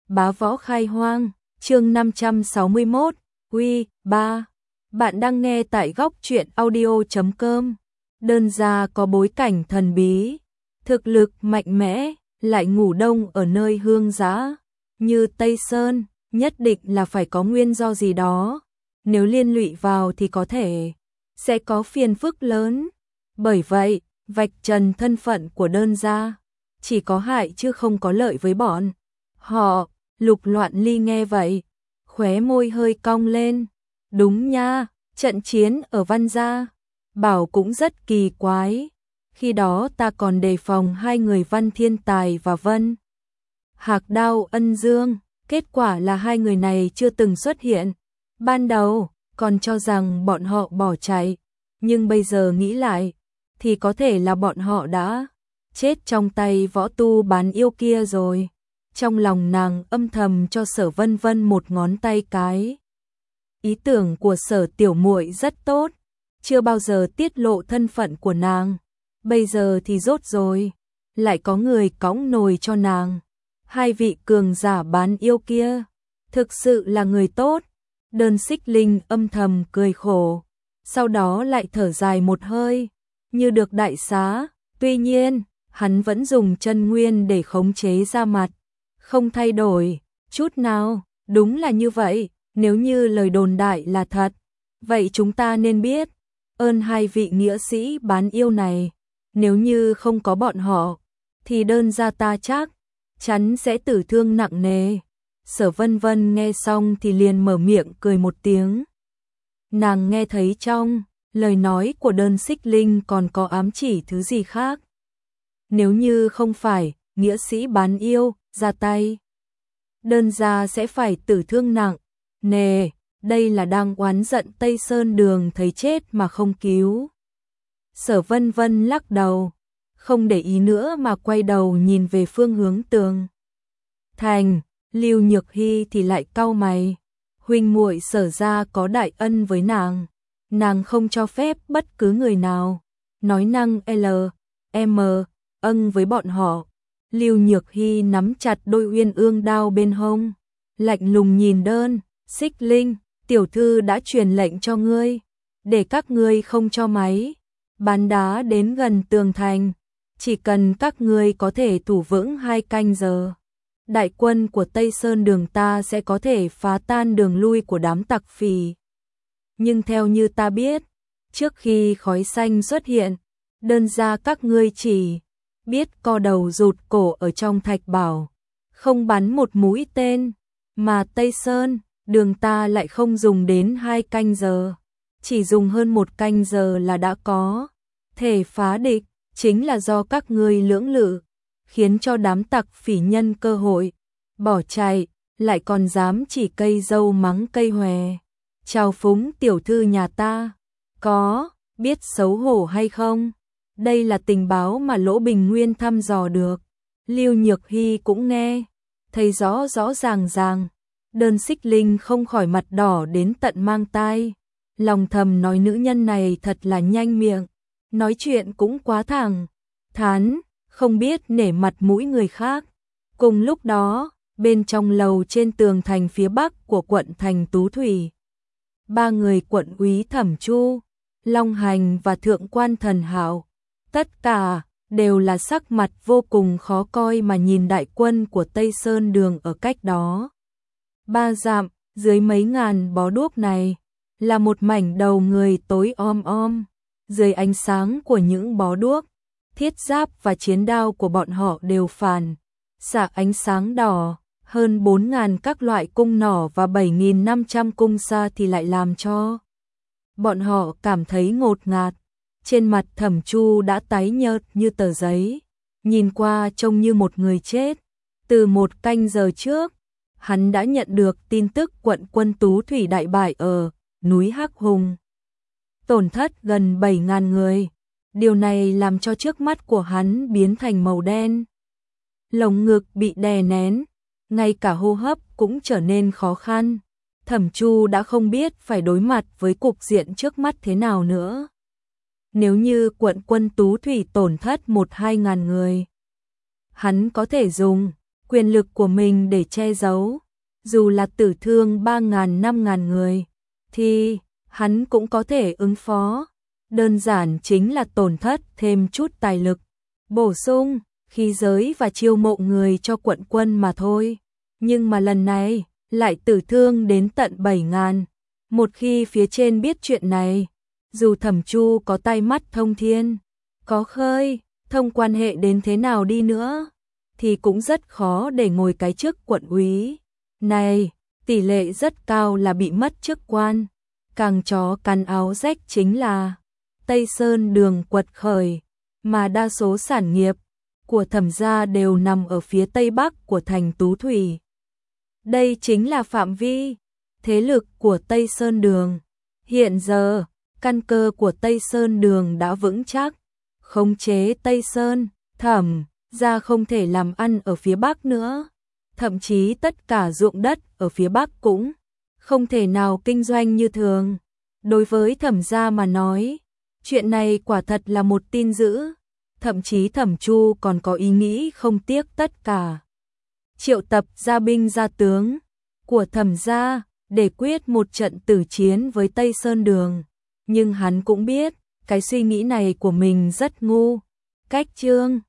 Bá Võ Khai Hoang, chương 561, Q3. Bạn đang nghe tại góc truyện audio.com. Đơn gia có bối cảnh thần bí, thực lực mạnh mẽ, lại ngủ đông ở nơi hương dã như Tây Sơn, nhất định là phải có nguyên do gì đó. Nếu liên lụy vào thì có thể sẽ có phiền phức lớn. Bởi vậy, vạch trần thân phận của đơn gia chỉ có hại chứ không có lợi với bọn họ. Lục Loạn Ly nghe vậy, khóe môi hơi cong lên. Đúng nha, trận chiến ở Văn Gia, bảo cũng rất kỳ quái. Khi đó ta còn đề phòng hai người Văn Thiên Tài và Vân Hạc Đao Ân Dương, kết quả là hai người này chưa từng xuất hiện. Ban đầu, còn cho rằng bọn họ bỏ chạy, nhưng bây giờ nghĩ lại, thì có thể là bọn họ đã chết trong tay võ tu bán yêu kia rồi. Trong lòng nàng âm thầm cho Sở Vân Vân một ngón tay cái. Ý tưởng của Sở tiểu muội rất tốt, chưa bao giờ tiết lộ thân phận của nàng. Bây giờ thì rốt rồi, lại có người cõng nồi cho nàng. Hai vị cường giả bán yêu kia, thực sự là người tốt. Đơn Xích Linh âm thầm cười khổ, sau đó lại thở dài một hơi, như được đại xá. Tuy nhiên, hắn vẫn dùng chân nguyên để khống chế da mặt, không thay đổi chút nào. Đúng là như vậy, nếu như lời đồn đại là thật, vậy chúng ta nên biết ơn hai vị nghĩa sĩ bán yêu này. Nếu như không có bọn họ, thì đơn gia ta chắc chắn sẽ tử thương nặng nề. Sở Vân Vân nghe xong thì liền mở miệng cười một tiếng. Nàng nghe thấy trong lời nói của Đơn Xích Linh còn có ám chỉ thứ gì khác. Nếu như không phải nghĩa sĩ bán yêu ra tay, đơn gia sẽ phải tử thương nặng nề. Đây là đang oán giận Tây Sơn Đường thấy chết mà không cứu. Sở Vân Vân lắc đầu, không để ý nữa mà quay đầu nhìn về phương hướng tường thành. Lưu Nhược Hy thì lại cau mày. Huynh muội Sở gia có đại ân với nàng không cho phép bất cứ người nào nói năng M ân với bọn họ. Lưu Nhược Hy nắm chặt đôi uyên ương đao bên hông, lạnh lùng nhìn Đơn Xích Linh. Tiểu thư đã truyền lệnh cho ngươi, để các ngươi không cho máy bán đá đến gần tường thành. Chỉ cần các ngươi có thể thủ vững 2 canh giờ, đại quân của Tây Sơn Đường ta sẽ có thể phá tan đường lui của đám tặc phỉ. Nhưng theo như ta biết, trước khi khói xanh xuất hiện, đơn gia các ngươi chỉ biết co đầu rụt cổ ở trong thạch bảo, không bắn một mũi tên, mà Tây Sơn Đường ta lại không dùng đến 2 canh giờ, chỉ dùng hơn 1 canh giờ là đã có thể phá địch. Chính là do các ngươi lưỡng lự, khiến cho đám tặc phỉ nhân cơ hội bỏ chạy, lại còn dám chỉ cây dâu mắng cây hòe, chào phúng tiểu thư nhà ta, có biết xấu hổ hay không? Đây là tình báo mà Lỗ Bình Nguyên thăm dò được. Lưu Nhược Hy cũng nghe thấy rõ rõ ràng. Đơn Xích Linh không khỏi mặt đỏ đến tận mang tai, lòng thầm nói nữ nhân này thật là nhanh miệng, nói chuyện cũng quá thẳng thắn, không biết nể mặt mũi người khác. Cùng lúc đó, bên trong lầu trên tường thành phía bắc của quận thành Tú Thủy, 3 người quận úy Thẩm Chu, Long Hành và Thượng quan Thần Hạo, tất cả đều là sắc mặt vô cùng khó coi mà nhìn đại quân của Tây Sơn Đường ở cách đó 3 dặm. Dưới mấy ngàn bó đuốc này là một mảnh đầu người tối om. Dưới ánh sáng của những bó đuốc, thiết giáp và chiến đao của bọn họ đều phản xạ ánh sáng đỏ. Hơn 4.000 các loại cung nỏ và 7.500 cung sa thì lại làm cho bọn họ cảm thấy ngột ngạt. Trên mặt Thẩm Chu đã tái nhợt như tờ giấy, nhìn qua trông như một người chết. Từ 1 canh giờ trước, hắn đã nhận được tin tức quận quân Tú Thủy đại bại ở núi Hắc Hùng, tổn thất gần 7.000 người. Điều này làm cho trước mắt của hắn biến thành màu đen. Lồng ngực bị đè nén, ngay cả hô hấp cũng trở nên khó khăn. Thẩm Chu đã không biết phải đối mặt với cục diện trước mắt thế nào nữa. Nếu như quận quân Tú Thủy tổn thất 1-2 ngàn người, hắn có thể dùng quyền lực của mình để che giấu. Dù là tử thương 3.000 5.000 người, thì hắn cũng có thể ứng phó. Đơn giản chính là tổn thất thêm chút tài lực, bổ sung khí giới và chiêu mộ người cho quận quân mà thôi. Nhưng mà lần này lại tử thương đến tận 7.000. Một khi phía trên biết chuyện này, dù Thẩm Chu có tai mắt thông thiên, có khơi thông quan hệ đến thế nào đi nữa, thì cũng rất khó để ngồi cái chức quận úy này. Tỷ lệ rất cao là bị mất chức quan. Càng chó cắn áo rách chính là Tây Sơn Đường quật khởi, mà đa số sản nghiệp của Thẩm gia đều nằm ở phía tây bắc của thành Tú Thủy. Đây chính là phạm vi thế lực của Tây Sơn Đường. Hiện giờ, căn cơ của Tây Sơn Đường đã vững chắc, khống chế Tây Sơn, Thẩm gia không thể làm ăn ở phía bắc nữa. Thậm chí tất cả ruộng đất ở phía bắc cũng không thể nào kinh doanh như thường. Đối với Thẩm gia mà nói, chuyện này quả thật là một tin dữ. Thậm chí Thẩm Chu còn có ý nghĩ không tiếc tất cả, triệu tập gia binh gia tướng của Thẩm gia để quyết một trận tử chiến với Tây Sơn Đường. Nhưng hắn cũng biết, cái suy nghĩ này của mình rất ngu. Cách chương